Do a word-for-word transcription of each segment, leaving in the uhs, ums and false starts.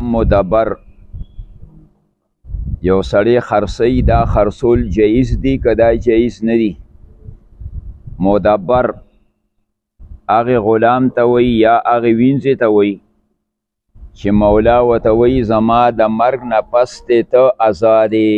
مدبر یو سړی خرڅوي، دا خرڅول جایز دی که دا جایز نه دی؟ مدبر هغې غلام ته وایي یا هغې وینځې ته وایي چې مولا ورته وایي زما د مرګ نه پس دی ته ازاد یې.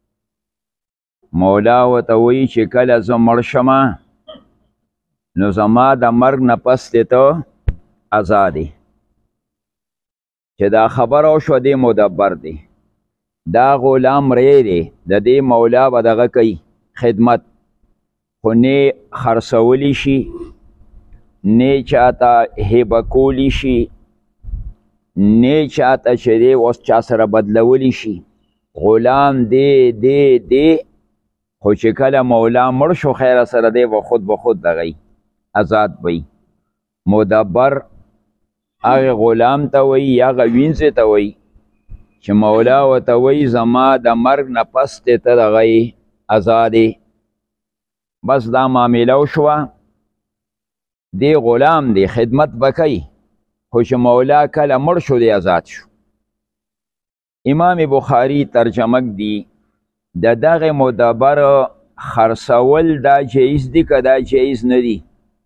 مولا ورته وایي چې کله زه مړ شمه نو زما د مرګ نه پس دی ته ازاد یې. چې دا خبره وشوه دی مدبر دی. دا غلام ری دی، د دې مولا به دغه کوي خدمت، خو نه خرڅولی شي نه چاته هبه کولی شي نه چاته چې دی اوس چا سره بدلولی شي. غلام دی دی دی خو چې کله مولا مړ شو خیره سره دی به خود به خود دغی ازاد وی. مدبر هغې غلام ته وایي یا هغه وینځې ته وایي چې مولا ورته وایي زما د مرګ نه پس دی ته دغه ازاد یې. بس دا معامله وشوه، دی غلام دی خدمت به کوي، خو چې مولا کله مړ شو دی آزاد شو. امام بخاري ترجمه دی د دغه مدبر خرڅول دا جایز دی که دا جایز نه دی؟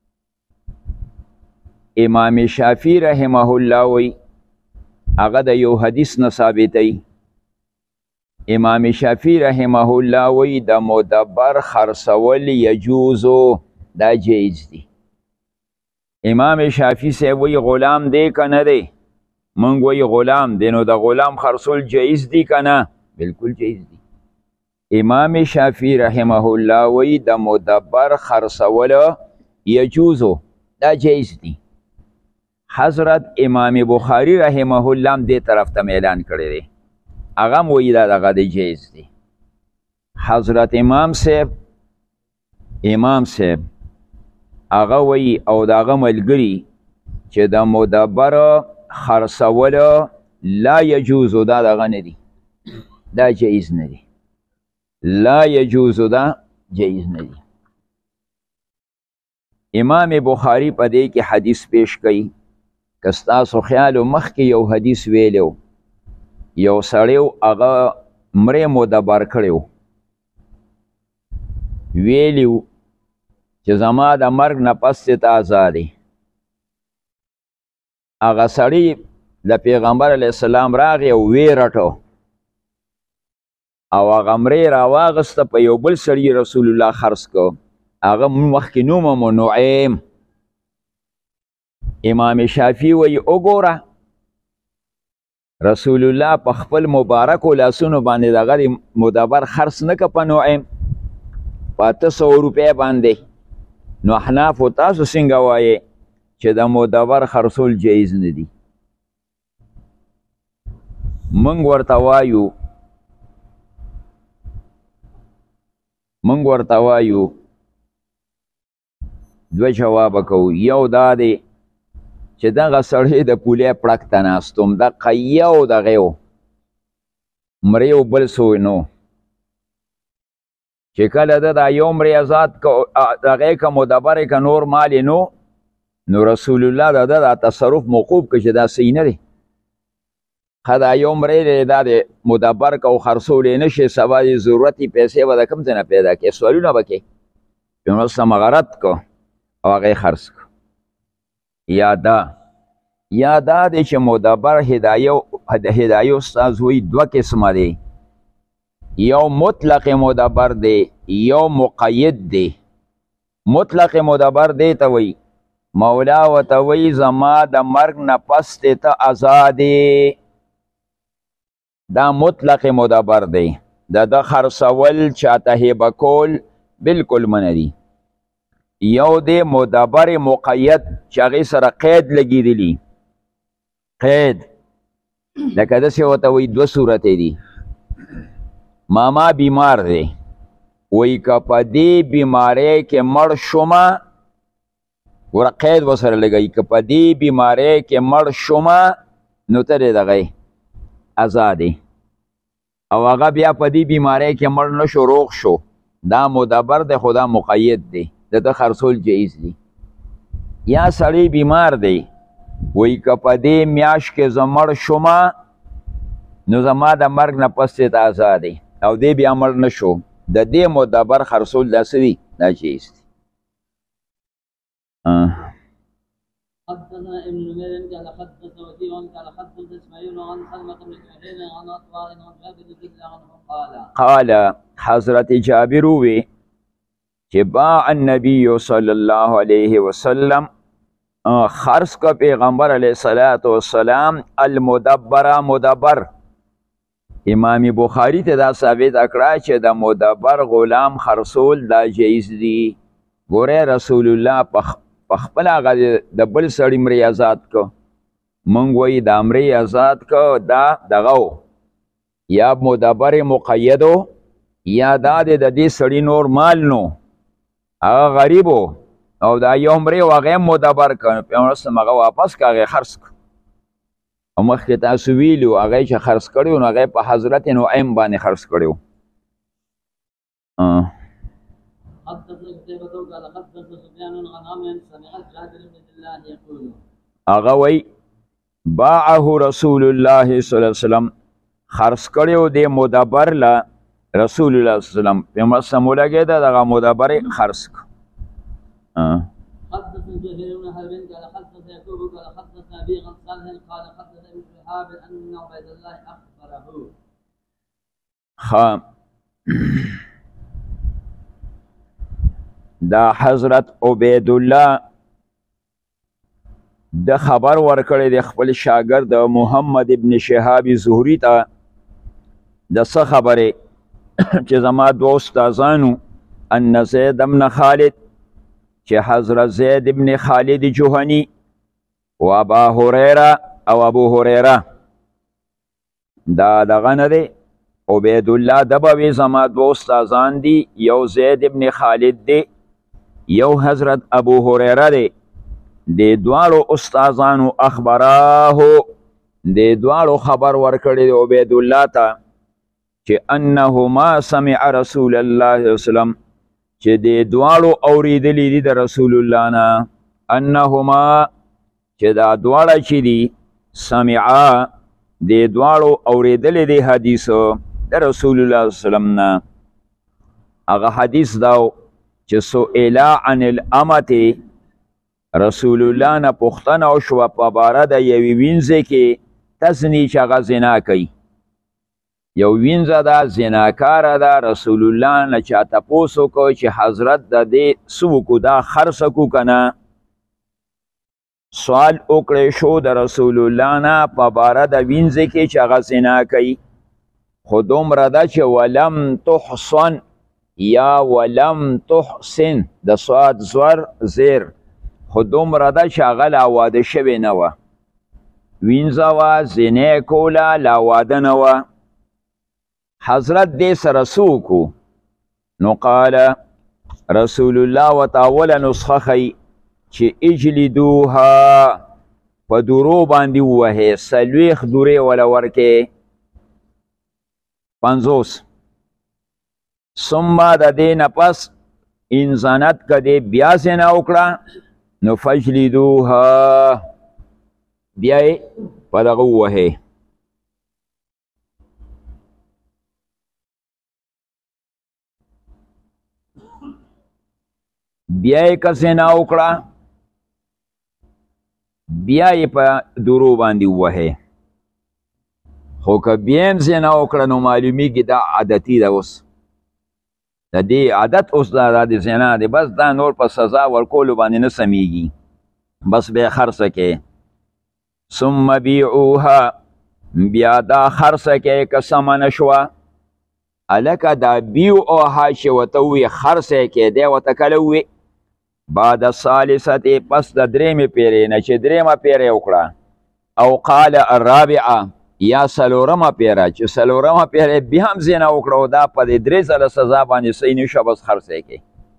امام شافعي رحمه الله وی هغه د یو حدیث نه ثابتی. امام شافعي رحمه الله وی د مدبر خرڅول یجوزو دا جایز دی. امام شافعي صاحب وی غلام دی که نه دی؟ موږ وی غلام دی، نو د غلام خرڅول جایز دی که نه؟ بلکل جایز دی. امام شافعي رحمه الله وی د مدبر خرڅول یجوزو دا جایز دی. حضرت امام بخاری رحمه الله هم دې طرف ته اعلان کړی دی، هغه هم وایي دا دغه دی جایز دی. حضرت امام صاحب امام صاحب هغه وایي او د هغه ملګري چې د مدبر خرڅول لا یجوزو دا دغه نه دی، دا جایز نه دی. لا یجوزو دا جایز نه دی. امام بخاری په دې کې حدیث پیش کوي. که ستاسو خیال مخکې یو حدیث ویلو، یو سړی هغه مړی مدبر کړی و، ویلي و چې زما د مرګ نه پس ته ازاد یې. هغه سړی د پیغمبر علیه السلام راغی او ویې رټو او هغه مړی راواغسته، په یو بل سړي رسول الله خرڅ کو. هغه مخکې نوم مو نعیم. امام شافعي وایي وګوره رسول الله په خپل مبارکو لاسونو باندې دغه مدبر خرڅ نه که په نعیم په اته سوه روپۍ باندې. نو احنافو تاسو څنګه وایې چې د مدبر خرڅول جایز نه دي؟ موږ ورته وایو موږ ورته وایو دوه جوابه کوو. یو دا دی چې دغه سړی د پولې پړک ته ناست و، دقه یو دغې و مړی و بل څه نو. چې کله ده دا یو مړی ازاد دغې که مدبر که نور مال نو نو رسول الله د ده دا تصرف موقوف که چې دا صحیح نه دی. ښه دا یو مړی دی دا د مدبر که او خرڅولی نه شي، سبا د ضرورتي پیسې به د کوم ځای نه پیدا کړي، سوالونه به کوي. نو سمه غرض کو او هغه خرڅ کو. یا دا یا دا دی چې مدبر هدایه د هدایه استاذ وایي دوه قسمه دی، یو مطلق مدبر دی یو مقید دی. مطلق مدبر دی ته وایي مولا ورته وایي زما د مرګ نه پس دی ته ازاد یې. دا مطلق مدبر دی، د ده خرڅول چاته هبه کول بلکل منع دی. یو دی مدبر مقید چې هغې سره قید لګېدلی، قید لکه داسې ورته وایي دوه صورتې دي. ماما بیمار دی، وایي که په دې بیمارۍ کې مړ شومه، ګوره قید ورسره لګوي، که په دې بیمارۍ کې مړ شومه نو ته دی دغه ازاد یې. او هغه بیا په دې بیمارۍ کې مړ نه شو، روغ شو، دا مدبر دی خو دا مقید دی، د ده خرڅول جایز دی. یا سړی بیمار دی، وایي که په دې میاشت کې زه مړ شومه نو زما د مرګ نه پس چې د آزادې او دی بیا مړ نه شو د دې مدبر خرڅول دا څه دي دا جایز دي. حدثنا ابن نمير قال حدث وكيع قال حدث اسماعيل عن سلمة بن كهيل عن اطوار عن جابر رضي الله عنه قال قال حضرت جابر وی چې باع النبي صلی الله علیه وسلم خرڅ کا پیغمبر علیه الصلاۃ والسلام المدبر مدبر. امام بخاری ته دا ثابت کړه چې د مدبر غلام خرڅول دا جایز دي. ګوره رسول الله په خپل هغه د بل سړي مړی آزاد کو، مونږ وایي دا مړی آزاد کو دا دغه یا مدبر مقیدو یا دا د دې سړي نور مال نو هغه غریب او دا یو مړی و هغه مدبر کړ پیغمبر صلی الله هغه واپس کړ هغه خرڅ کړ. او مخکې تاسو ویلو هغه چې خرڅ کړی نو هغه په حضرت نعیم باندې خرڅ کړی. حدثنا قتيبة قال حدث سفيان عن عمرو سمعت جابر بن عبد الله يقول هغه وی باعه رسول الله صلی الله علیه وسلم خرڅ کړیو د مدبر له رسول الله صلی الله علیه وسلم پیغمبر سمو لګی دا دغه مدبر خرڅ کړ. حدث زهير بن حرب قال حدث يعقوب قال حدث ابي عن صالح قال حدث ابن شهاب ان عبيد الله اخبره. خام دا حضرت عبید الله د خبر ورکړی د خپل شاګرد محمد ابن شهاب زهری ته د څه خبرې چې زما دوه استادانو ان زید بن خالد چې حضرت زید ابن خالد جهنی و ابا هریره او ابو هریره دا دغه نه دی عبید الله د به زما دوه استادان دي، یو زید ابن خالد دی یو حضرت ابو هریره دی. د دواړو استادانو اخبراه د دواړو خبر ورکړی دی عبید الله ته چې انهما سمع رسول الله صلی الله علیه وسلم چې د دواړو اوریدلی دي د رسول الله نه. انهما چې دا دواړه چې دي سمعا د دواړو اوریدلی دی حدیث د رسول الله صلی الله علیه وسلم نه. هغه حدیث داو چې سئلا عن الامت رسول الله نه پوښتنه وشوه په باره د یوې وینځې کې تزني چې هغه زنا کوي. یو وینځه ده زناکاره ده، رسول الله نه چا تپوس وکړ چې حضرت د دې څه وکړو دا خرڅ کړو که نه. سوال وکړی شو د رسول الله نه په باره د وینځې کې چې هغه زنا کوي، خو دومره ده چې ولم تحصن یا ولم تحسن د صاد زور زیر، خو دومره ده چې هغه لا واده شوې نه وه، وینځه وه زینې کوله لا واده نه وه. حضرت دې سره څه وکړو؟ نو قال رسول الله ورته اوله نسخه ښیي چې اجلدوها په درو باندې ووهئ، څلوېښت درې وله ورکې پنځوس. ثم د دې نه پس انسانت که دې بیا زنا وکړه نو فجلدوها بیا یې په دغه ووهئ. بیا یې که زنا وکړه بیا یې په درو باندې ووهئ. خو که بیا هم زنا وکړه نو معلومیږي دا عادتي ده، اوس د دې عادت اوس دا د زنا دی، بس دا نور په سزا ورکولو باندې نه سمیږي، بس بیا خرڅه کې. ثم بیعوها بیا دا خرڅه کې که سمه نه شوه، هلکه دا بیو او ها چې ورته ووایي خرڅه کې دی ورته کله ووایي بعد الثالثه پس د درېمې پیرې نه چې درېمه پیره یې وکړه، او قال الرابعه یا څلورمه پیره چې څلورمه پیره بیا هم زنا وکړه او دا په دې درې ځله سزا باندې صحیح نه شوه، بس خرڅ یې کړي.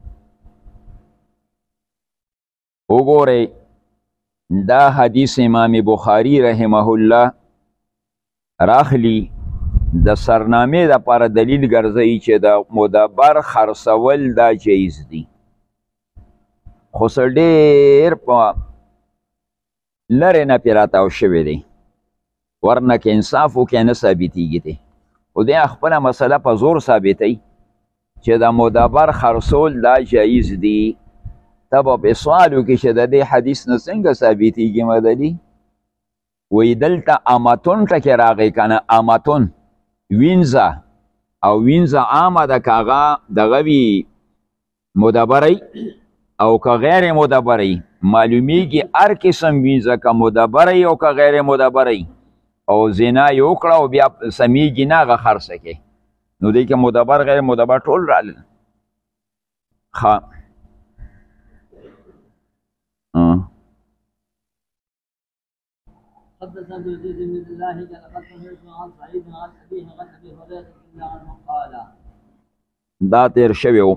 وګورئ دا حدیث امام بخاری رحمه الله راخلی د سرنامې دپاره دلیل ګرځوي چې د مدبر خرڅول دا جایز دي، خو څه ډېر په لرې نه پرې راتاو شوی دی. ورنه که انصاف وکړي نه ثابتېږي دی خو دی خپله مسله په زور ثابتوي چې د مدبر خرڅول دا جایز دي ته به په سوال وکړي چې د دې حدیث نه څنګه ثابتېږي مدلي وایي دلته امتون ټکې راغی که نه امتون وینځه او وینځه عامه ده که هغه دغه وي مدبری او که غیر مدبری معلومیږي هر قسم وینځه که مدبری او که غیر مدبری او زنا یې وکړه او بیا سمیږي نه هغه خرڅه کوي نو دی که مدبر غیر مدبر ټول رالل ښه حدثنا عبد العزيز بن الله قال قد سمعت عن سعيد عن ابيه عن ابي هريره رضي الله عنه قال دا تیر شوی و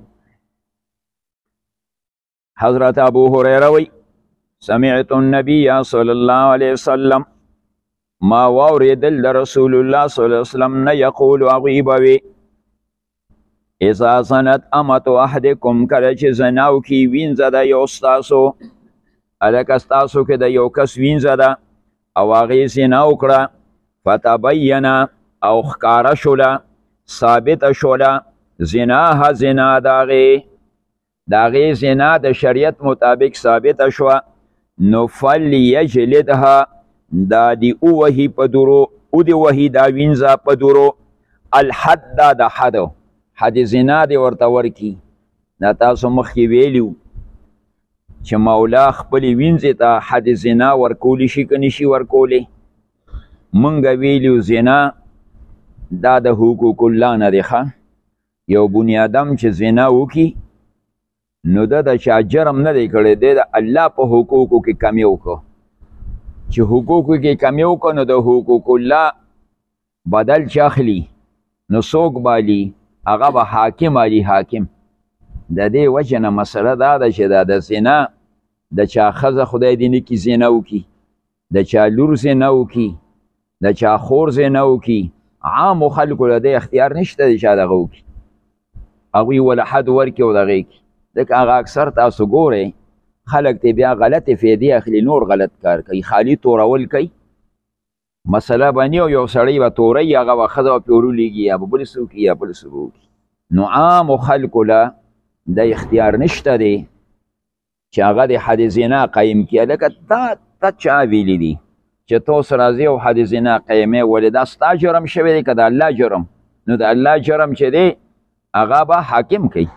حضرت ابو هريره وی سمعت النبي صلى الله عليه وسلم ما واوریدل د رسول الله صلی الله علیه وسلم نه یقول غیبوي اذا زنت امت احدکم کله چې زناو کی وینځه د یو ستاسو الکه ستاسو کې د یو کس وینځه ده او هغې زنا وکړه فتبینه او ښکاره شوله ثابته شوله زناها زنا د هغې د هغې زنا د شریعت مطابق ثابته شوه نو فلیجلدها دا دی اووهی په درو او دی وهی دا وینځه په درو الحد دا د حد حد زنا دی ورته ورکي دا تاسو مخکې ویلیو چې مولا خپلې وینځې ته حد زنا ورکولی شي که نشي ورکولی مونږ ویلیو زنا دا د حقوق الله نه دی ښه یو بني ادم چې زنا وکړي نو ده د چا جرم نه دی کړی دی د الله په حقوقو کې کمی وکړو چې حقوقو کې کمی وکړو نو د حقوق الله بدل چې اخلي نو څوک بالي هغه به حاکم علي حاکم د دې وجه نه مسله دا ده چې دا د زنا د چا ښځه خدای دې نه کي زنا وکړي د چا لور زنا وکړي د چا خور زنا وکړي عامو خلکو له دې اختیار نشته دی چې دغه وکړي هغوی وله حد ورکړي او دغې کړي ځکه هغه اکثر تاسو ګورئ خلک ته بیا غلطې فیدې اخلي نور غلط کار کوي خالي تورول کوي مسله بني او یو سړی به توروي هغه به ښځه به پرې ورولېږي یا به بل څه وکړي یا بل څه به وکړي نو عامو خلکو له د اختیار نشته دی چې هغه د حد زنا قایم کړي لکه تا ته چا ویلي دي چې تو اوس راځې او حد زنا قیمې ولې دا ستا جرم شوی دی که د الله جرم نو د الله جرم چې دی هغه به حاکم کوي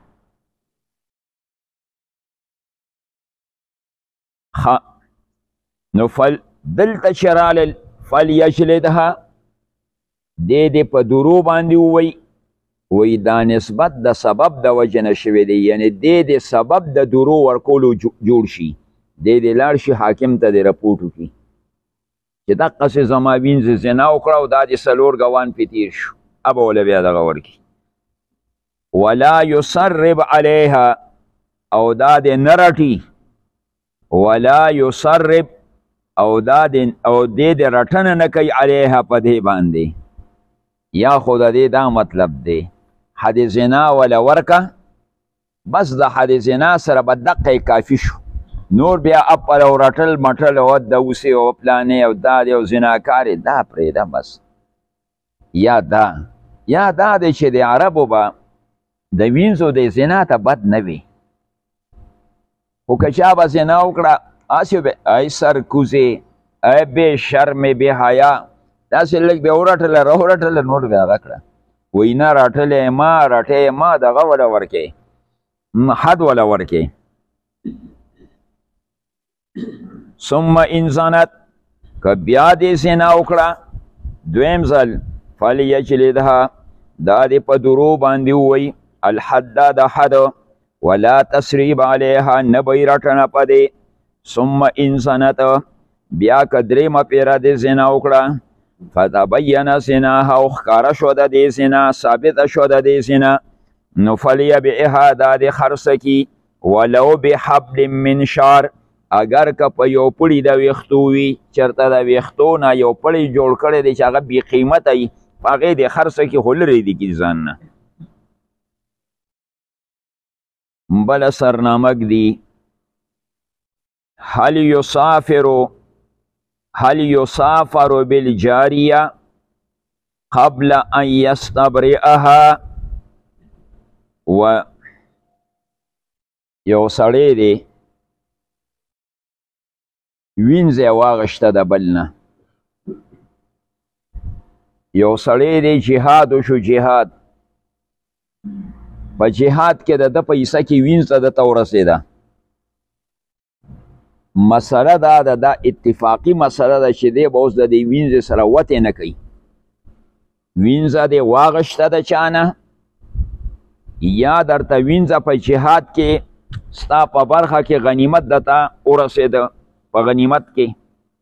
نو فل دلته چې رالل فلیجلدها دې دې په درو باندې ووی وی دا نسبت د سبب د وجه نه شوی دی یعنی دې دې سبب د درو ورکولو جوړ شي دې دې لاړ شي حاکم ته دې رپورټ وکړي چې دقسې زما وینځه زنا وکړه او دا دې څلور ګوان پې تېر شو ابه وله بیا دغه ورکړي ولا یسرب علیها او دا دې نه رټي ولا یسرب او دا دې او دې دې رټنه نه کوي علیها په دې باندې یا خو د دې دا مطلب دی حد زنا ولا ورکه بس د حد زنا سره به دقه کافي شو نور بیا اپل او رټل مټل او د اوسې او پلانې او دا دی او زناکار دا پرېږده بس یا دا یا دا دی چې د عربو به د وینځو د زنا ته بد نه وي خو که چا به زنا وکړه هسې به ای سرکوزې ای بې شرمې بې حیا داسې لږ بیا ورټله راورټله نور بیا هغه کړه وایي نه راټلی ما راټی ما دغه وله ورکې حد وله ورکې ثم ان زنت که بیا دې زنا وکړه دویم ځل فلیجلدها دا دې په درو باندې ووایي الحد د حد ولا تسریب علیها نه به یې رټنه په دې ثم ان زنت بیا که درېیمه پیره دې زنا وکړه فتبین زناها او ښکاره شو د دې زنا ثابته شو د دې زنا نو فلیبعها دا دې خرڅه کي ولو بحبل من شعر اگر که په یو پړي د ویښتو وي چېرته د ویښتو نه یو پړی جوړ کړی دی چې هغه بې قیمته وي په هغې دې خرڅه کي خو لرې دي کي ځان نه بله سرنامک دی هل یسافرو هل یسافر بالجاریه قبل ان یستبرئها. و یو سړی دی وینځ یې واغشته د بل نه، یو سړی دی جهاد وشو، جهاد په جهاد کې د ده په حصه کې وینځ ته دته ورسېده. مسله دا ده، دا اتفاقي مسله ده چې دی به اوس د دې وینځې سره وتې نه کوي. وینځه دې واغشته د چا نه، یا درته وینځه په جهاد کې ستا په برخه کې غنیمت درته ورسېده، په غنیمت کې.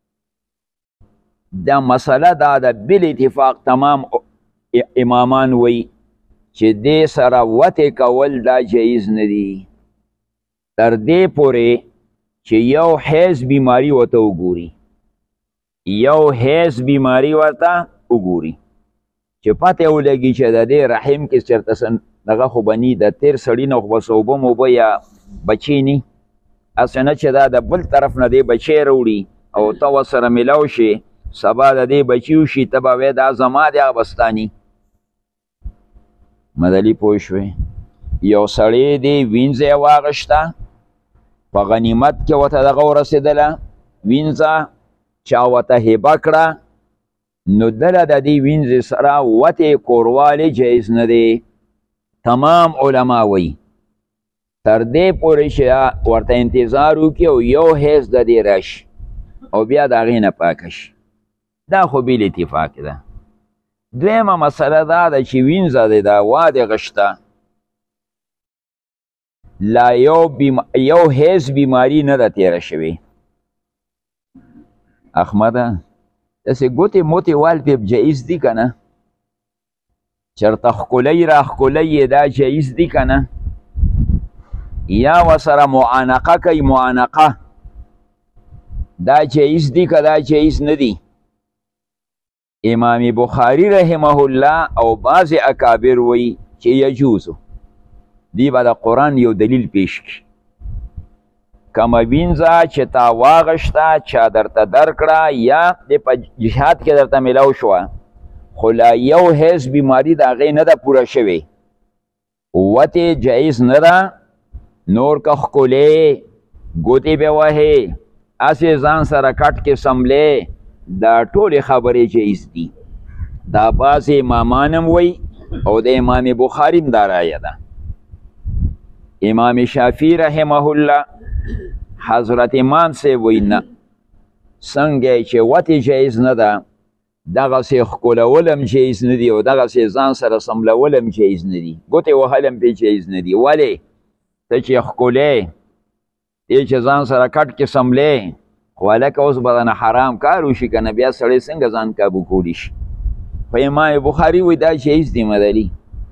دا مسله دا ده بل اتفاق تمام امامان وی چې دې سره وتې کول دا جایز نه دي تر دې پورې چې یو حیض بیماری ورته وګوري، یو حیض بیماری ورته وګوري چې پته ولګي چې د دې رحم کې چېرته دغه خو به ني، د تېر سړي نه خو به صوبه موبه یا بچی ني، هسې نه چې دا د بل طرف نه دی بچی راوړي او ته ورسره میلاو شي، سبا د دې بچي وشي، ته به وایې دا زما دی هغه به ستا ني. مدلي پوه شوې. یو سړی دی وینځه یې واغشته، په غنیمت کې ورته دغه ورسېدله وینځه، چا ورته هبه کړه، نو دله د دې وینځې سره وتې کوروالی جایز نه دی. تمام علما وی تر دې پورې چې ورته انتظار وکړي او یو حیض د دې راشي او بیا د هغې نه پاکه شي. دا خو بیل اتفاق ده. دویمه مسله دا ده چې وینځه دی دا وادې غشته، لا یو, بیم... یو حیض بیماری نه ده تیره شوې. احمده داسې ګوتې موتې وال پې جایز دي که نه؟ چېرته ښکلی را ښکلی دا جایز دي که نه؟ یا ورسره معانقه کوي، معانقه دا جایز دي که دا جایز نه دي؟ امام بخاری رحمه الله او بعض اکابر وی چې یجوزو، دی به د قرآن یو دلیل پیش کړي. کومه وینځه چې تا واغشته، چا درته درکړه یا د په جهاد کې درته میلاو شوه، خو لا یو حیض بیماری د هغې نه ده پوره شوې، وتې جایز نه ده. نور که ښکلې ګوتې به وهې، هسې ځان سره کټ کې سملې، دا ټولې خبرې جایز دي. دا بعضې امامان هم وی او د امام بخاري هم دا رایه ده. امام شافعي رحمه الله حضرت امام صاحب وی نه، څنګه چې وتې جایز نه ده، دغسې ښکلول هم جایز نه دي او دغسې ځان سره سملول هم جایز نه دي، ګوتې وهل هم پې جایز نه دي. ولې؟ ته چې ښکلې، ته چې ځان سره کټ کې سملې، خو هلکه اوس به نه حرام کار وشي که نه، بیا سړی څنګه ځان کابو کولی شي؟ خو امام بخاري وایي دا جایز دي مدلي.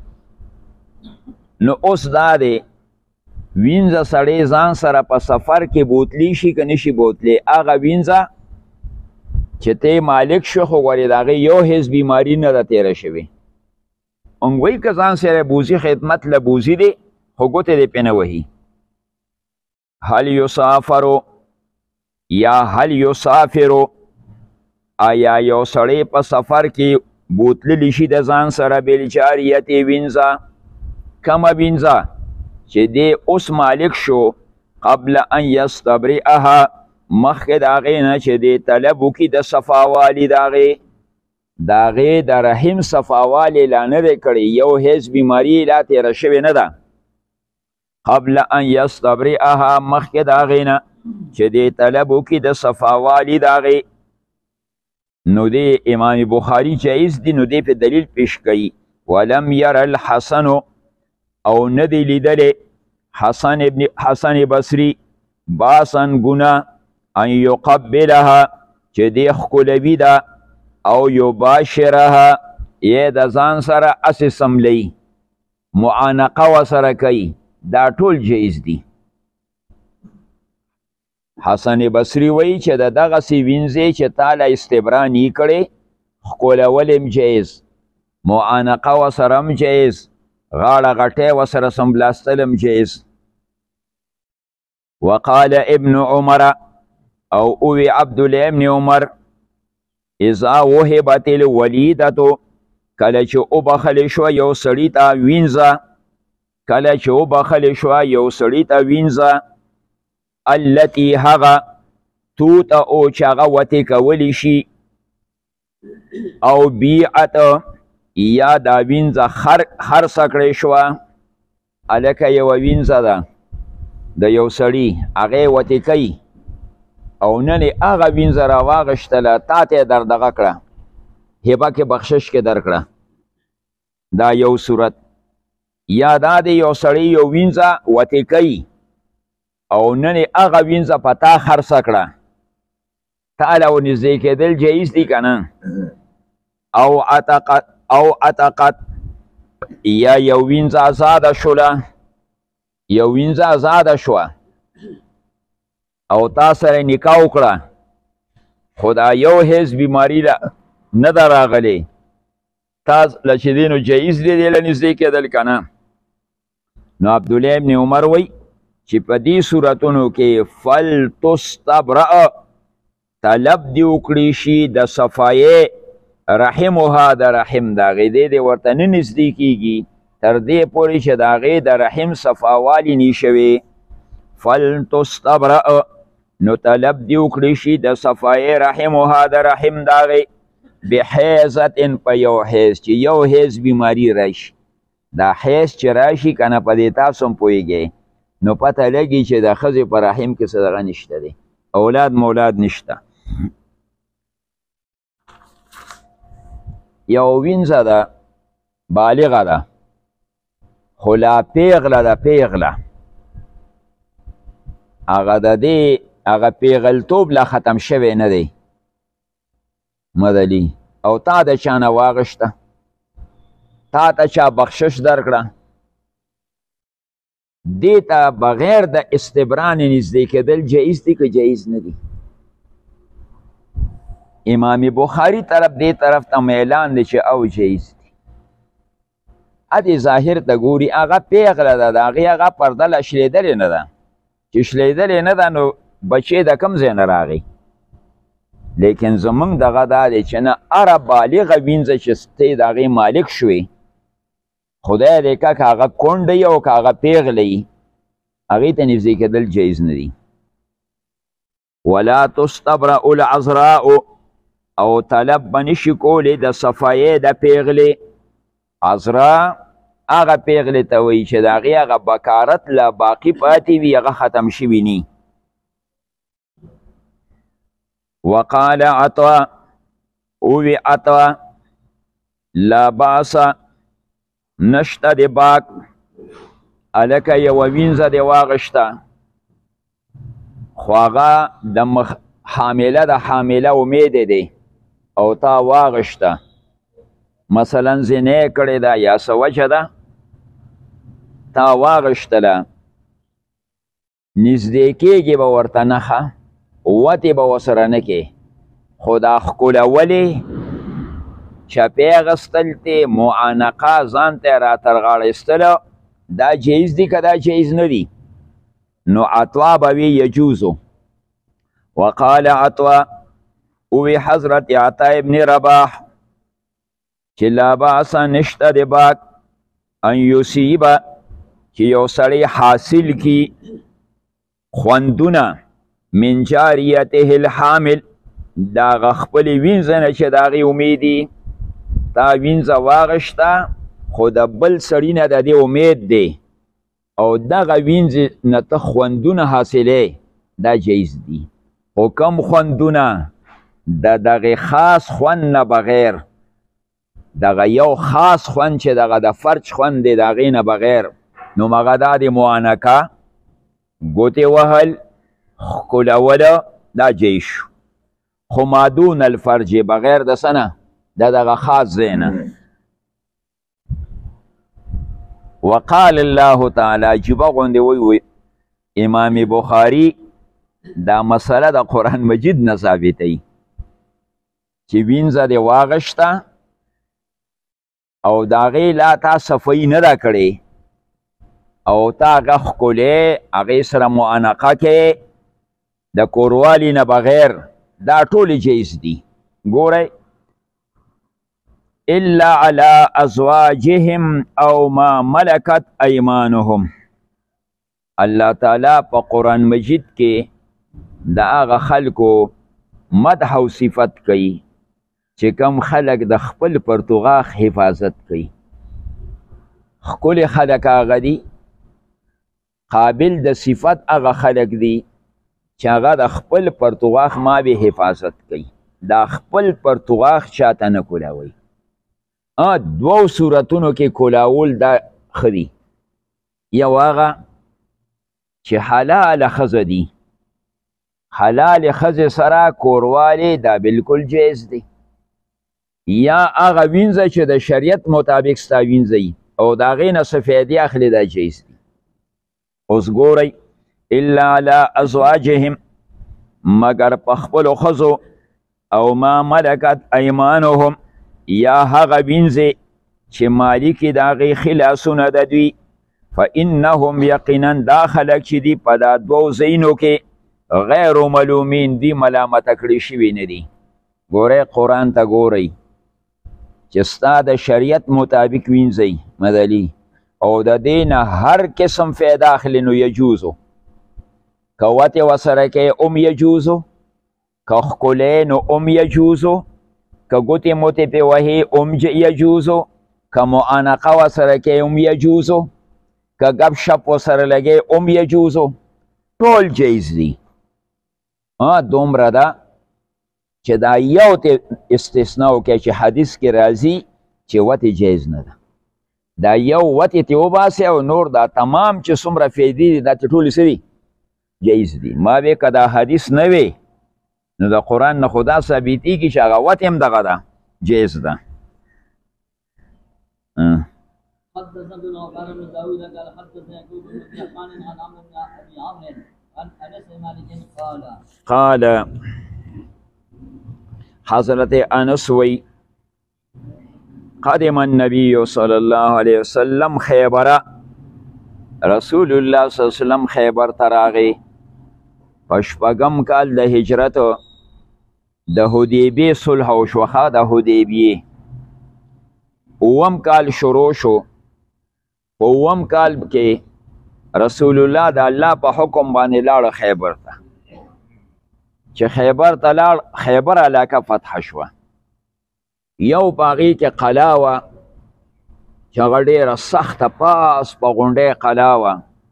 نو اوس دا دی وینځه سړی ځان سره په سفر کې بوتلی شي که نشي بوتلی؟ هغه وینځه چې ته مالک شو، خو ګورې د هغې یو حیض بیماري نه ده تېره شوې. انګوی که ځان سره بوزي، خدمت له بوزي دی، خو ګوتې دې پې نه وهي. هل یسافرو یا هل یسافرو، آیا یو سړی په سفر کې بوتللی شي د ځان سره بالجاریتې وینځه، کمه وینځه چې دی اوس مالک شو، قبل ان یستبرئها، مخکې د هغې نه چې دی طلب وکړي د صفاوالي د هغې، د هغې د رحم صفاوالی لا نه دی کړی، یو حیض بیماري لا تېره شوې نه ده. قبل ان یستبرئها، مخکې د هغې نه چې دی طلب وکړي د صفاوالي د هغې، نو دی امام بخاري جایز دی. نو دی په دلیل پیش کوي، ولم یر الحسن، او نه دی لیدلی حسن ابن حسن بصري باسن ګناه ان یقبلها، چې دی ښکلوي ده، او یباشرها، یې د ځان سره اسې سملی، معانقه ورسره کوي، دا ټول جایز دي. حسن بصري وایي چې د دغسې وینځې چې تا له استبرا نی کړې، ښکلول هم جایز، معانقه ورسره هم جایز، غاړه غټۍ ورسره سمبلاستل هم جایز. وقال ابن عمر، او اوی عبدالله ابن عمر اذا وهبت الولیدتو کله چې وبخلی شوه یو سړي ته وینځه کله چې وبخلی شوه یو سړي ته وینځه التي هغه توته او چې هغه وتې کولی شي او بیعت یا دا وینځه خرڅه کړې شوه هلکه یوه وینځه ده د یو سړي هغه یې وتې کوي او نن یې هغه وینځه راواغېشتله تا ته یې در دغه کړه هبه کې بخشش کې در کړه دا یو صورت یا دا د یو سړي یو وینځه وتې کوي او نن یې هغه وینځه په تا خرڅه کړه تا له ورنږدې کېدل جایز دي که نه او عتقت او عتقت یا یو وینځه ازاده شوله یو وینځه ازاده شوه او تا سره نکاح وکړه خو دا یو حیض بیماري نه ده راغلی تا له چې دی نو جایز دی دی له نږدې کېدل که نه نو عبدالله ابن عمر وی چې په دې صورتونو کې فلتستبرأ طلب دی وکړي شي د صفایې رحمها د رحم د هغې دی دی ورته نه نږدې کېږي تر دې پورې چې د هغې د رحم صفاوالي نه شوي فلتستبرأ نو طلب دی وکړي شي د صفایې رحمها د رحم د هغې بحیضت په یو حیض چې یو حیض بیماري راشي دا حیض چې راشي که نه په دې تاسو هم پوهېږئ نو پته لګي چې د ښځې په رحم کې څه دغه نشته دی اولاد مولاد نشته یو وینځه ده بالغه ده خو لا پیغله ده پیغله هغه د دې هغه پیغلتوب لا ختم شوی نه دی مدلي او تا د چا نه واغشته تا ته چا بخشش درکړه دې ته بغیر د استبرا نه نږدې کېدل جایز دي که جایز نه دي امام بخاري طرف دې طرف ته میلان دی چې او جایز دي ادې ظاهر ته ګوري هغه پیغله ده د هغې هغه پرده له شلېدلې نه ده چې شلېدلې نه ده نو بچې د کوم ځای نه راغی لیکن زمونږ دغه دا دی چې نه هره بالغه وینځه چې ته د هغې مالک شوې خدای دې که که هغه کونډه یي او که هغه پیغله یي هغې ته نږدې کېدل جایز نه دي ولا تستبرأ العذراء او طلب به نشي کولی د صفایې د پیغلې عذرا هغه پیغلې ته وایي چې د هغې هغه بکارت لا باقي پاتې وي هغه ختم شوي ني وقال عطا اوی عطا لا باس نشته د باک هلکه یوه وینځه دې واغشته خو هغه د حامله د حامله امید دی او تا واغشته مثلا زینه کړې ده یا څه وجه ده تا واغشتله نږدې کېږي به ورته نښه وتې به ورسره نه کې خو دا ښکلولې چپې اخیستل تې معانقه ځان ته یې راترغاړېستله دا جایز دي که دا جایز نه دي نو عطوا به وي یجوزو وقال عطوا اوی حضرت عطا ابن رباح چې لا باس نشته د باک ان یصیبه چې یو سړی حاصل کی خوندونه من جاریته الحامل دا هغه خپلې وینځه نه چې د هغې امید دي تا وینځه واغشته خو د بل سړي نه د دې امید دی او دغه وینځې نه ته خوندونه حاصلې دا جایز دي خو کم خوندونه د دغې خاص خوند نه بغیر دغه یو خاص خوند چې دغه د فرج خوند دی د هغې نه بغیر نو مغه دا د معانکه ګوتې وهل ښکلوله دا جایز شو خو ما دون الفرج بغیر د څه نه د دغه خاص ځای نه وقال الله تعالی عجیبه غوندې وی امام بخاري دا مسله د قرآن مجید نه ثابتوي چې وینځه دې واغشته او د هغې لا تا صفایي نه ده کړې او تا هغه ښکلې هغې سره معانقه کې د کوروالي نه بغیر دا ټولې جایز دي ګورئ الا علی ازواجهم او ما ملکت ایمانهم. الله تعالی په قرآن مجید کې د هغه خلکو مدح او صفت کوي چې کم خلک د خپل پرتوغاښ حفاظت کوي. ښکلي خلک هغه دي، قابل د صفت هغه خلک دي چې هغه د خپل پرتوغاښ ما به حفاظت کوي. دا خپل پرتوغاښ چاته نه کولاوي. دوو صورتونو کې کولاول دا ښه دي. یو هغه چې حلال ښځه دي، حلال ښځې سره کوروالی دا بالکل جایز دی. یا هغه وینځه چې د شریعت مطابق ستا وینځئ او د هغې نه څه فایدې اخلي، دا جایز دی. اوس ګورئ الا علی ازواجهم مگر په خپلو ښځو او ما ملکت ایمانهم یا هغه وینځې چې مالکې د هغې ښي لاسونه د دوی فانهم یقینا دا خلک چې دي په دا دوو ځایونو کې غیر ملومین دي، ملامته کړي شوي نه دي. ګورئ قرآن ته ګورئ چې ستا د شریعت مطابق وینځئ مدلي او د دې نه هر قسم فایده اخلي نو یجوزو. که وتې ورسره کوې ام یجوزو، که ښکلی نو ام یجوزو، که ګوتې موتې پې وهې ام یجوزو، که معانقه ورسره کوې ام یجوزو، که گپ شپ ورسره لګې ام یجوزو، ټول جایز دي. دومره ده چې دا یو ته استثنا وکړي چې حدیث کې راځي چې وتې جایز نه ده. دا یو وتې ته وباسي او نور دا تمام چې څومره فایدې دي دا ته ټولې څه دي؟ جایز دي. ما وی که دا حدیث نه وی نو د قرآن نه خو دا ثابتېږي چې هغه وتې هم دغه ده، جایز ده. حدثنا ابن عمر بن داود قال حدثنا يعقوب بن سليمان عن عمرو بن ابي عمرو عن انس بن مالك قال قال حضرت انس وی قدم النبي صلى الله عليه وسلم خیبر، رسول الله صلی الله علیه وسلم خیبر ته راغی په شپږم کال د هجرت د حدیبیې صلح وشوه. د حدیبیې اووم کال شروع شو. په اووم کال کې رسول الله د الله په حکم باندې لاړ خیبر ته. چې خیبر ته لاړ، خیبر علاقه فتح شوه. یو په هغې کې قلا وه چې هغه ډېره سخته پاس په غونډۍ قلا وه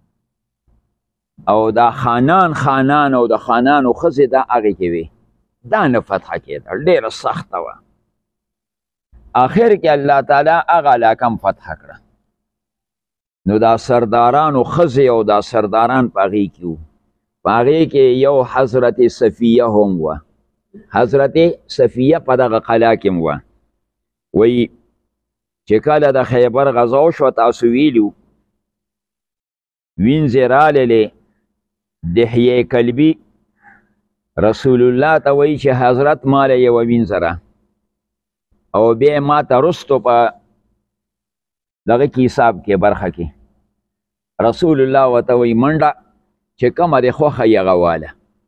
او دا خانان خانان او د خانانو ښځې دا هغې کې وې، دا نه فتح کېده، ډېره سخته وه. آخر کې الله تعالی هغه علاقه هم فتح کړه. نو دا سردارانو ښځې او دا سرداران په هغې کې وو. په هغې کې یو حضرت صفیه هم وه. حضرت صفیه په دغه قلا کې هم وه. وی چې کله د خیبر غزا وشوه تاسو ویلو وینځې راللې، دحیې کلبي رسول الله ته وایي چې حضرت ماله یوه وینځه را او بیا ما ته رستو په دغه کې حساب کې برخه کې رسول الله ورته وایي منډه چې کومه دې خوښه یې هغه واله.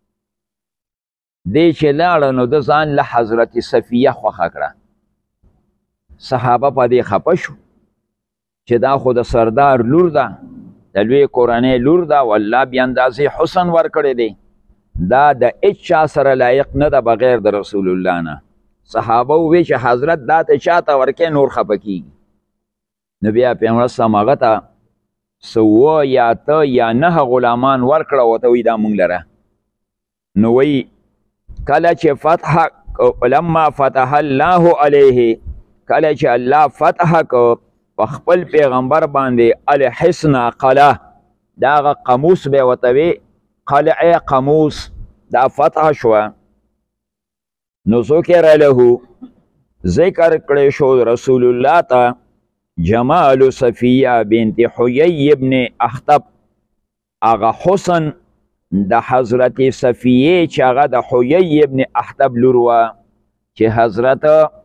دی چې لاړه نو د ځان له حضرت صفیه خوښه کړه. صحابه په دې خفه شو چې دا خو د سردار لور ده، د لوی کورنۍ لور ده، والله بې اندازې حسن ورکړی دی، دا د هېڅ چا سره لایق نه ده بغیر د رسول الله نه. صحابه ووی چې حضرت دا ته چاته ورکې نور خفه کېږي. نو بیا پیغمبر صلی هغه ته څه اووه یا اته یا نهه غلامان ورکړه، ورته وایي دا مونږ لره. نو وایي کله چې فتح لما فتح الله علیه، کله چې الله فتح کو په خپل پیغمبر باندې الحسن قلعه، دا هغه قاموس به ورته وی قلعه قاموس، دا فتح شوه. نو ذکر له، ذکر کړی شو رسول الله ته جمال صفیه بنت حیی ابن اخطب، هغه حسن د حضرت صفیه چې هغه د حیی ابن اخطب لور وه، چې حضرت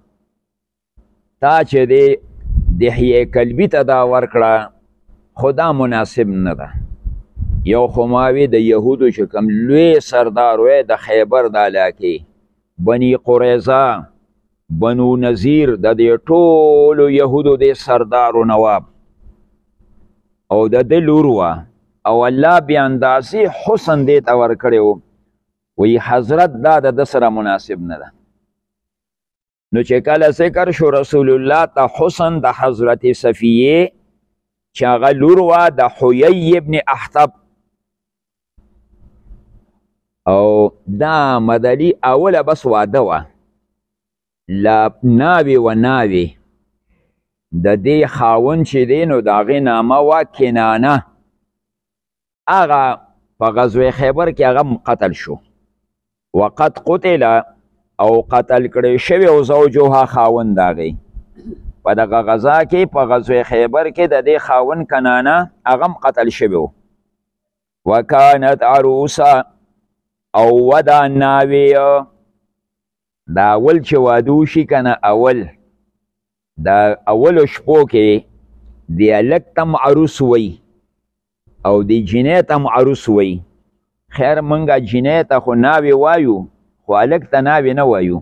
تا چې دی دحیې کلبي ته دا ورکړه خو دا مناسب نه ده. یو خو ما وی د یهودو چې کوم لوی سردار وی د خیبر د علاقې بني قریظه، بنو نذیر د دې ټولو یهودو د سردار و نواب او د ده لور وه او الله بیا اندازې حسن دې ته ورکړی و وی حضرت دا د ده سره مناسب نه ده. نو چې کله ذکر شو رسول الله ته حسن د حضرت صفیه چې هغه لور وه د حیی ابن احطب او دا مدلی اوله بس واده وه لا ناوی و ناوی د دې خاون چې دی نو د هغې نامه وه کنانه. هغه په غزوه خیبر کې هغه قتل شو وقد قتل او قتل کړی شوی او زوجها خاون د هغې په دغه غزا کې په غزوه خیبر کې د دې خاون کنانه هغه هم قتل شوی و. وکانت عروسه او ودا ناوی دا اول چې واده وشي که نه اول د اولو شپو کې د هلک ته هم عروس وی او د جینۍ ته هم عروس وی. خیر منګه جینۍ ته خو ناوی وایو خو هلک ته ناوی نه وایو.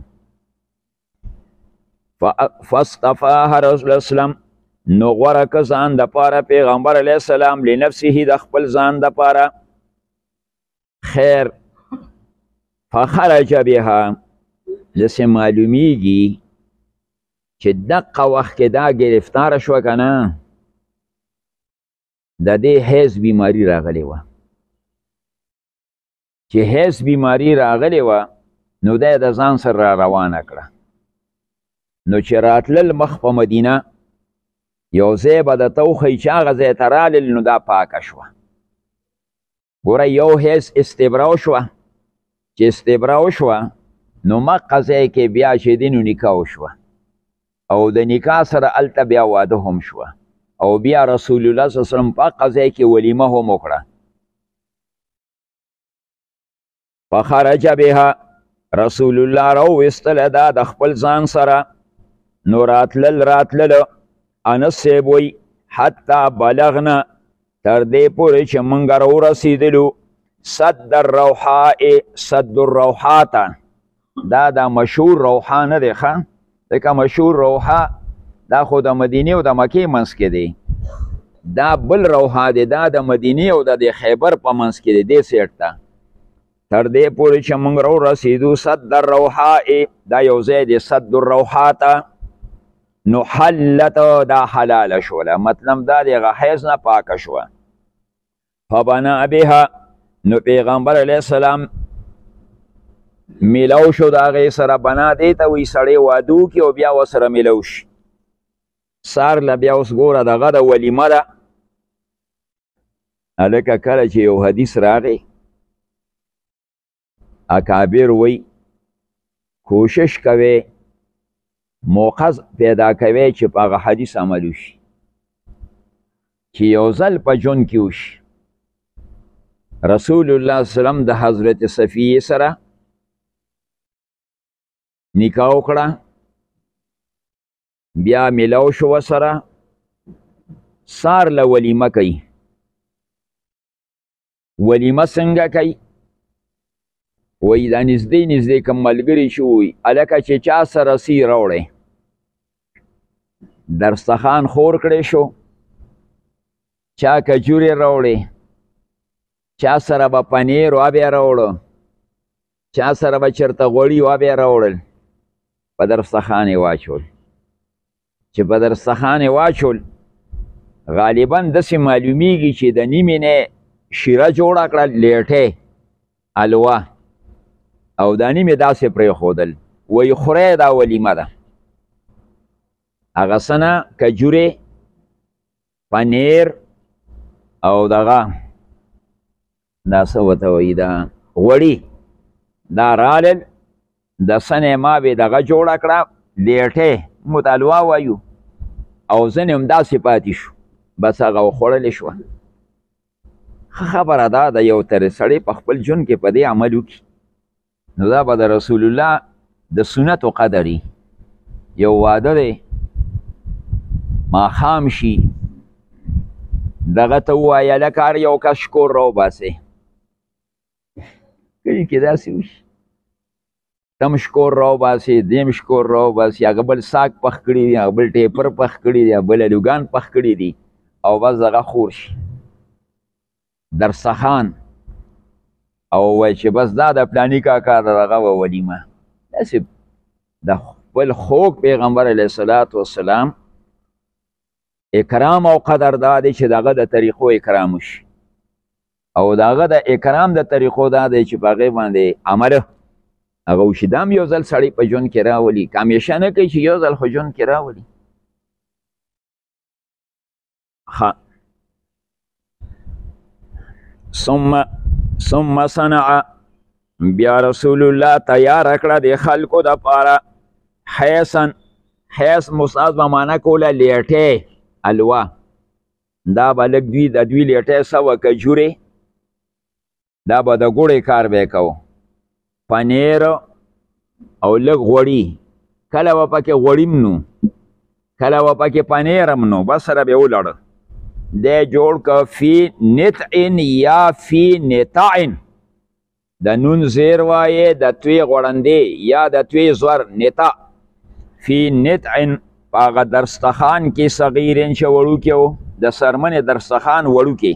فاصطفاها رسول اسلام نو غوره که ځان دپاره پیغمبر علیه السلام لنفسه د خپل ځان دپاره. خیر فخرج بها داسې معلومیږي چې دقه وخت کې دا گرفتاره شوه که نه د دې حیض بیماري راغلی وه. چې حیض بیماري راغلی وه نو دا د ځان سره را روانه کړه. نو چې راتلل مخ په مدینه یو ځای به درته وښیي چې هغه ځای ته رالل نو دا پاکه شوه. ګوره یو حیض استبرا وشوه چې استبرا وشوه نو مقه ځای کې بیا چې دی نو نکاح وشوه او د نکاح سره هلته بیا واده هم شوه او بیا رسول الله صلی الله علیه وسلم په هغه ځای کې ولیمه هم وکړه. فخرج بها رسول الله راوویستله دا د خپل ځان سره. نو راتلل راتلل انس صاحب وی حتی بلغنا تر دې پورې چې موږ راورسېدلو صد الروحاء صد الروحا ته. دا د مشهور روحا نه دی ښه ځکه مشهور روحا دا خو د مدینې او د مکې منځ کې دی. دا بل روحا دی دا د مدینې او د خیبر په منځ کې دی دې سیټ ته. تر دې پورې چې موږ راورسېدو صد الروحاء دا یو ځای دی صد الروحا ته. نو حلت دا حلاله شوله مطلب دا دی هغه حیض نه پاکه شوه. فبنا بها نو پیغمبر علیه السلام میلاو شو د هغې سره. بنا دی ته وایي سړی واده وکړي او بیا ورسره میلاو شي. سار له بیا اوس ګوره دغه د ولیمه ده. هلکه کله چې یو حدیث راغی اکابر وی کوشش کوي موقع پیدا کوي چې په هغه حدیث عمل وشي چې یو ځل په ژوند کې وشي. رسول الله صلی الله علیه وسلم د حضرت صفیه سره نکاح وکړه بیا میلاو شو سره. سار له ولیمه کوي. ولیمه څنګه کوي؟ وی دا نږدې نږدې کوم ملګري چې وي هلکه چې چا سره سی راوړی دسترخوان خور کړی شو چا کجورې راوړې چا سره به پنیر وا بیا راوړه چا سره به چېرته غوړي وا بیا راوړل په دسترخوان یې واچول. چې په دسترخوان یې واچول غالبا داسې معلومیږي چې د نیمې نه شیره جوړه کړه لیټې الوه او دا نیمې داسې پرېښودل. وایي خورئ دا ولیمه ده. هغه څه نه کجورې پنیر او دغه دا څه ورته وایي دا غوړي دا رالل د څه نه ما بې دغه جوړه کړه لیټې موږ ته الوا وایو او ځینې هم داسې پاتې شو بس هغه وخوړلې شوه. ښه خبره دا ده یو ترې سړی په خپل ژوند کې په دې عمل وکړي نو دا به د رسول الله د سنتو قدري. یو واده دی ماښام شي دغه ته ووایه لکه هر یو کس شکور راوباسئ کلي کې داسې وشي تم شکور راو باسي دیم شکور راو باسي هغه بل ساک پخ کړي دي هغه بل ټیپر پخ کړي دي بل الوګان پخ کړي دي او بس دغه خور شي درسخان او وای چې بس دا د پلاني کاکا دغه ولیمه داسې د خپل خوږ پیغمبر علیه الصلاة والسلام اکرام او قدر دا دی چې دغه د طریقو اکرام وشي او دغه د اکرام د طریقو دا دی چې په هغې باندې عمل هغه وشي دا هم یو ځل سړی په ژوند کې راولي که همیشه نه کوي چې یو ځل خو ژوند کې راولي ښه ثم ثم صنع بیا رسول الله تیار کړه د خلکو دپاره حیسن حیس مستعد به معنا کوله لیټې الوا دا به لږ دوی د دوی لیټې سوه کجورې دا به د ګوړې کار به یې کوو پنیر او لږ غوړي کله به پکې غوړي م نو کله به پکې پنیر م نو بس سره به یې ولړه دی جوړ که فی نطعن یا فی نطعن د نون زیر وایې د توی غوړندې یا د توی زور نطع فی نطعن په هغه درستخان کې صغیرن چې وړوکی و د سرمنې درستخان وړوکی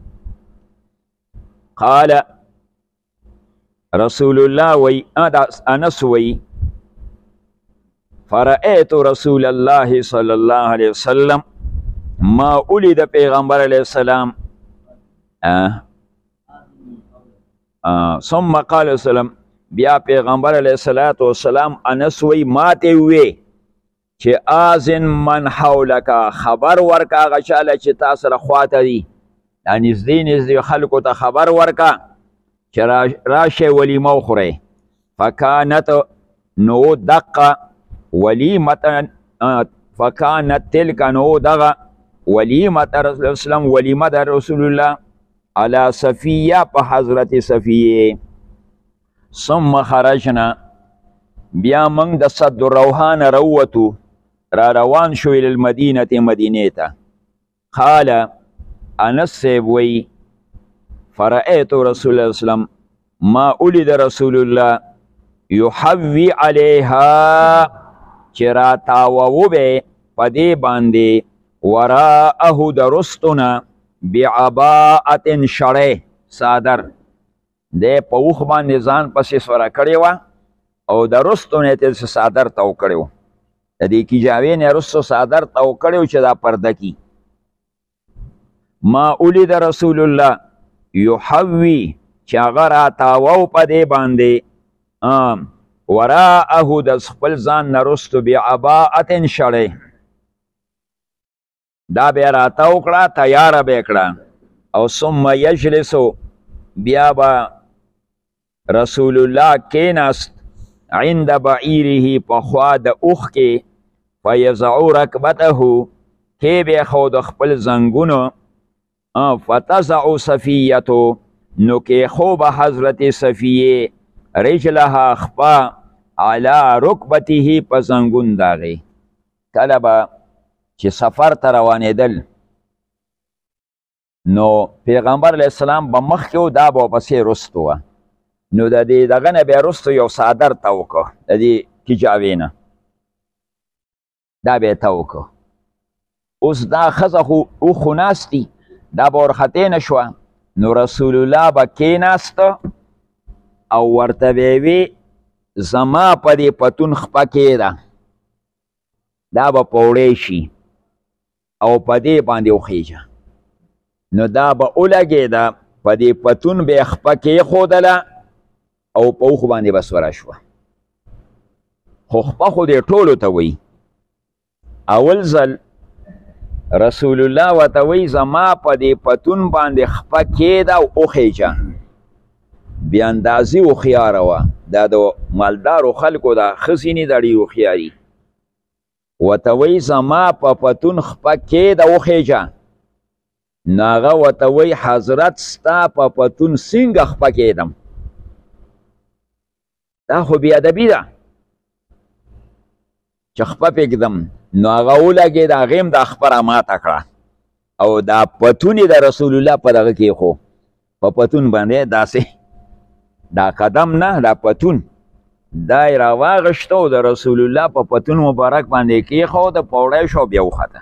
قال رسول الله وی انس وی فرأیت رسول الله صلی الله علیه وسلم ما اولید پیغمبر علیه السلام ثم قال وسلم بیا پیغمبر علیه السلام انس وی ما ته وی چې آزن من حولک خبر ورکا هغه چاله چې تا سره خواته دي دا نږدې نږدې خلکو ته خبر ورکا چې راشه ولیمه وخورئ فکانت نو دقه ولیمه فکانت تلک نو دغه ولیمه رسول الله وسلم ولیمه د رسول الله علی صفیه په حضرت صفیه ثم خرجنا بیا موږ د صد الروحان روتو را روان شو الى المدینه مدینې ته قال انس صاحب وی فرأیت رسول الله وسلم ما اولید رسول الله یحوی علیها چې را تاوو به په دې باندې وراءه د رستونه بعباءت شړی صادر دی په اوښ باندې ځان پسې سوره کړې وه او د رستونه یې ته صادر تاو کړی و د دې کیجاوې نه رستو صادر تاو کړی و چې دا پرده کی ما اولید رسول الله یحوی چې هغه را تاوو په دې باندې وراءه د خپل ځان نه رستو بعباءت شړی دا بیا را تاو کړه تیاره به یې کړه او ثم یجلسو بیا به رسول الله کیناست عند بعیره په خوا د اوښ کې فیضعو رکبته کې به خو د خپل زنګونو فتضعو صفیتو نو کې خو به حضرت صفیه رجلها خپا علی رکبته په زنګون داغې کله به چې سفر ته روانېدل نو پیغمبر علیه السلام به مخکې و دا به ورپسې رستو وه نو د دې دغه نه بیا رستو یو صادر تاو که د دې کجاوې نه دا به یې تاو که اوس دا ښځه خو اوښ خو ناستي دا به ورختې نه شوه نو رسول الله به کېناسته او ورته به یې وي زما په دې پتون خپه کېده دا به پوړی شي او په دې باندې وخیږه نو دا به ولګېده په دې پتون به یې خپه کېښودله او په اوښ باندې به سوره شوه خو خپه خو دې ټولو ته وایي اول ځل رسول الله ورته وایي زما په دې پتون باندې خپه کېده او وخیږه بې اندازې هوښیاره وه دا د مالدارو خلکو دا ښځې نه دا ډېر هوښیاري ورته وایي زما په پتون خپه کېده وخیږه نو هغه ورته وایي حضرت ستا په پتون څنګه خپه کېدم دا خو بېادبي ده چې خپه پرېږدم نو هغه ولګېد هغې هم دا خپه راماته کړه او دا پتون یې د رسول الله په دغه کې خو په پتون باندې داسې دا قدم نه دا پتون دا یې راواغېسته او د رسول الله په پتون مبارک باندې کېښوده پوړی شو بیا وخته.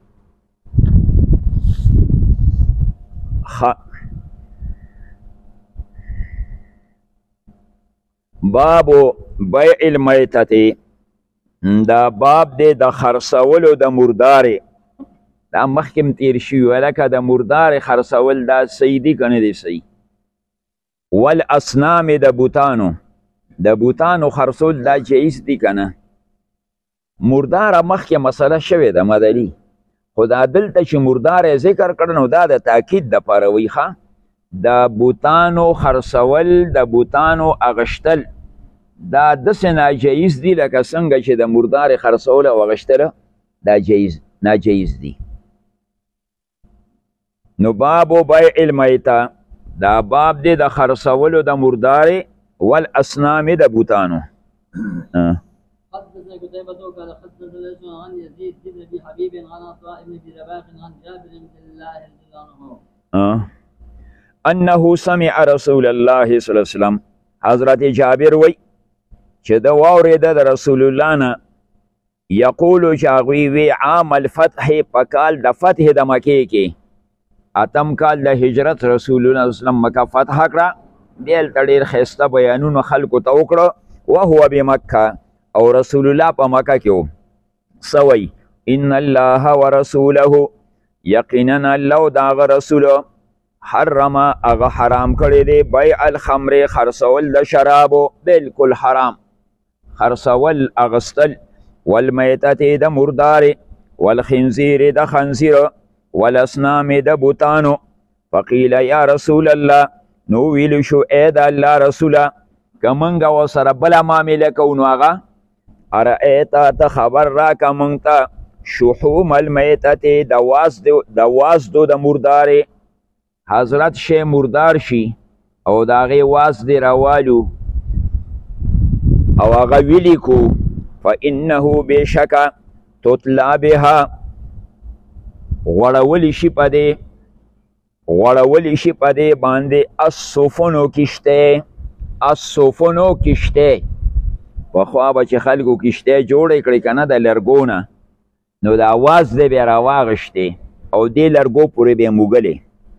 بابو بیع المیتة، دا باب دی د خرڅولو د مردارې. دا مخکې م تېر شوي وه لکه د مردارې خرڅول دا صحیح دي که نه دی صحیح. والاصنام د بوتانو، د بوتانو خرڅول دا جایز دي که نه. مرداره مخکې مسله شوې ده مدلي، خو دا دلته چې مرداره ذکر کړه نو دا د تاکید دپاره وایي ښه. د بوتانو خرڅول، د بوتانو اغشتل دا داسې ناجایز دي لکه څنګه چې د مردارې خرڅول او اغشتله دا جایز ناجایز دي. نو بابو بیع المیته، دا باب دی د خرڅولو د مردارې والاصنام د بوتانو. حدثنا قتيبة قال حدثنا عن يزيد بن ابي حبيب عن عطاء بن ابي رباح عن جابر بن الله رضي الله عنه انه سمع رسول الله صلی الله علیه وسلم، حضرت جابر وی چې د واورېده د رسول الله نه یقولو چې هغوی وی عام الفتح په کال د فتح د مکې کې، اتم کال د هجرت رسول الله صلی الله علیه وسلم مکه فتح کړه. بیا هلته ډېر ښایسته بیانونه خلکو ته وکړه. وهو بمکه، او رسول الله په مکه کې و. څه وی؟ ان الله ورسوله، یقینا الله او د هغه رسول حرم، هغه حرام کړی دی بیع الخمر، خرڅول د شرابو، بالکل حرام خرڅول اغستل، والمیتة د مردارې، والخنزیر د خنزیر، والاصنام د بوتانو. فقیل یا رسول الله، نو ویلو شو ای د الله رسوله که موږ ورسره بله معامله کوو نو هغه ارأیته ته خبر راکه موږ ته شحوم المیتة د وازدو د مردارې. حضرت شی مردار شي او د هغې وازد راوالو او هغه ویلي کو، فانه بشکه تطلا بها، غوړولی شي په دې غوړولی شي په دې باندې السفنو کشتۍ، السفنو کشتۍ. پخوا به چې خلکو کشتۍ جوړې کړې که نه د لرګو نه، نو د اواز دی بیا راواغېشتې او دې لرګو پورې بیا موږلې.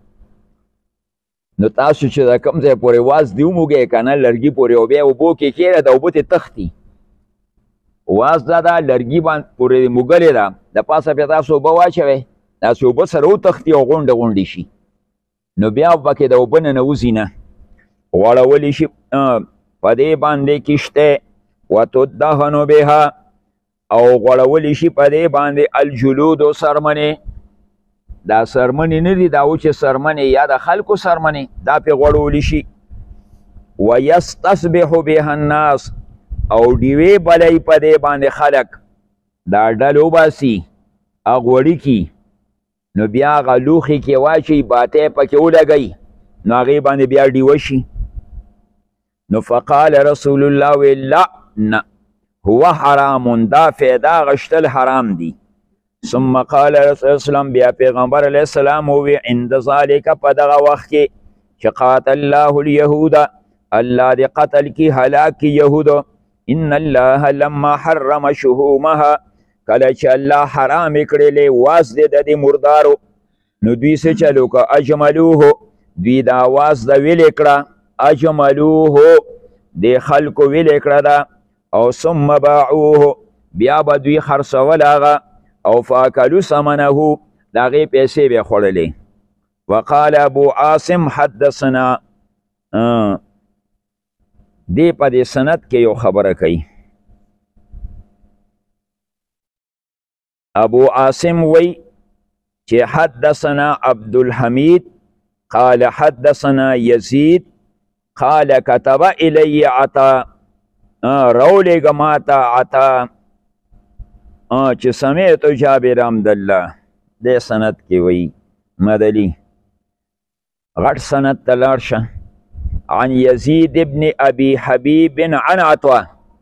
نو تاسو چې د کوم ځای پورې واز دی وموږئ که نه لرګي پورې او بیا اوبو کې کښېږده د اوبو تې تښتي. واز دا ده لرګي باندې پورې موږلې ده، د پاسه بیا تاسو اوبه واچوئ، داسې اوبه سره وتښتي او غونډه غونډې شي، نو بیا پکې د اوبه نه نوځي نه. غوړولی شي په دې باندې کشتۍ، وتدهنو بها، او غوړولی شي په دې باندې الجلودو سرمنې. دا سرمنې نه دي، دا وچې سرمنې یا د خلکو سرمنې، دا پې غوړولی شي. ویستصبح بها الناس، او ډیوې بلۍ په دې باندې خلک، دا ډل وباسي اغوړي کی، نو بیا هغه لوښي کې واچوي، باتی پکې ولګوي، نو هغې باندې بیا ډیوه شي. نو فقال رسول الله وی لا نه هو حرام، دا فیدا غشتل حرام دی. ثم قال رسول الله وسلم، بیا پیغمبر علیه السلام وی عند ذالک په دغه وخت کې چې قاتل الله اليهود، الله دې قتل کی هلاک کی یهودو. ان الله لما حرم شحومها، کله چې الله حرام کړلی واز دی د دې مردارو، نو دوی څه چلو که اجملوه، دوی دا واز د ویلې کړه، اجملوه د خلکو ویلې کړه ده، او ثم باعوه، بیا به دوی خرڅول هغه، او فاکلو ثمنه، د هغې پیسې به یې خوړلې. وقال ابو عاصم حدثنا، دی په دې سند کې یو خبره کوي. ابو عاصم وی چې حدثنا عبدالحمید قال حدثنا یزید قال كتب الی عطا، رولیږه ماته عطا چې سمعت جابر عبدالله. دې سند کې وی مدلی غټ سند ته لاړ شه. عن یزید ابن ابي حبیب عن عطا،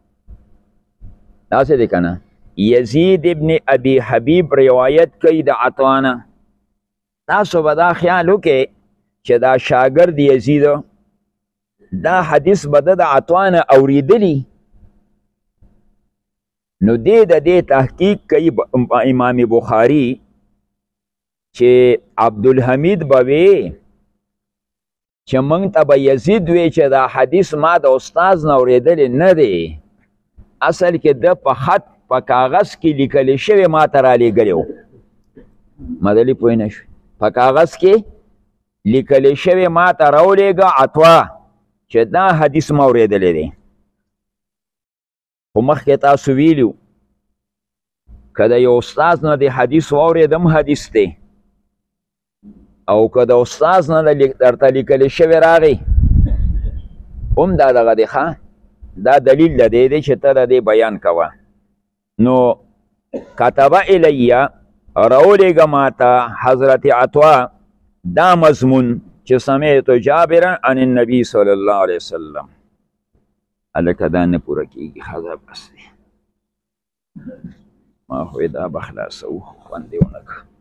داسې دی که نه؟ یزید ابن ابي حبیب روایت کوي د عطا نه. تاسو به دا خیال وکئ چې دا شاګرد یزید دا حدیث به د عطا نه اورېدلی نو دې د دې تحقیق کوي امام بخاري چې عبدالحمید به وی چې موږ ته به یزید وی چې دا حدیث ما د استاذ نه اورېدلی نه دی، اصل کې د په خط په کاغذ کې لیکلی شوی ما ته رالیږلی و. مدلي پوه نه شوې، په کاغذ کې لیکلی شوی ما ته راولیږه عطوا چې دا حدیث ما اورېدلی دی. خو مخکې تاسو ویلي که د یو استاذ نه د حدیث واورېدم حدیث دی، او که د استاذ نه درته لیکلی شوی راغی هم دا دغه دی ښه، دا دلیل د دی دی چې ته د دې بیان کوه. نو کتبه الیه راولیږه ما ته حضرت عطوا دا مضمون چې سمعت جابرا عن النبي صلی الله علیه وسلم. هلکه دا نه پوره کېږي ښه بس دی، ما خو یې دا به خلاصوو خوند یې ونه کړه.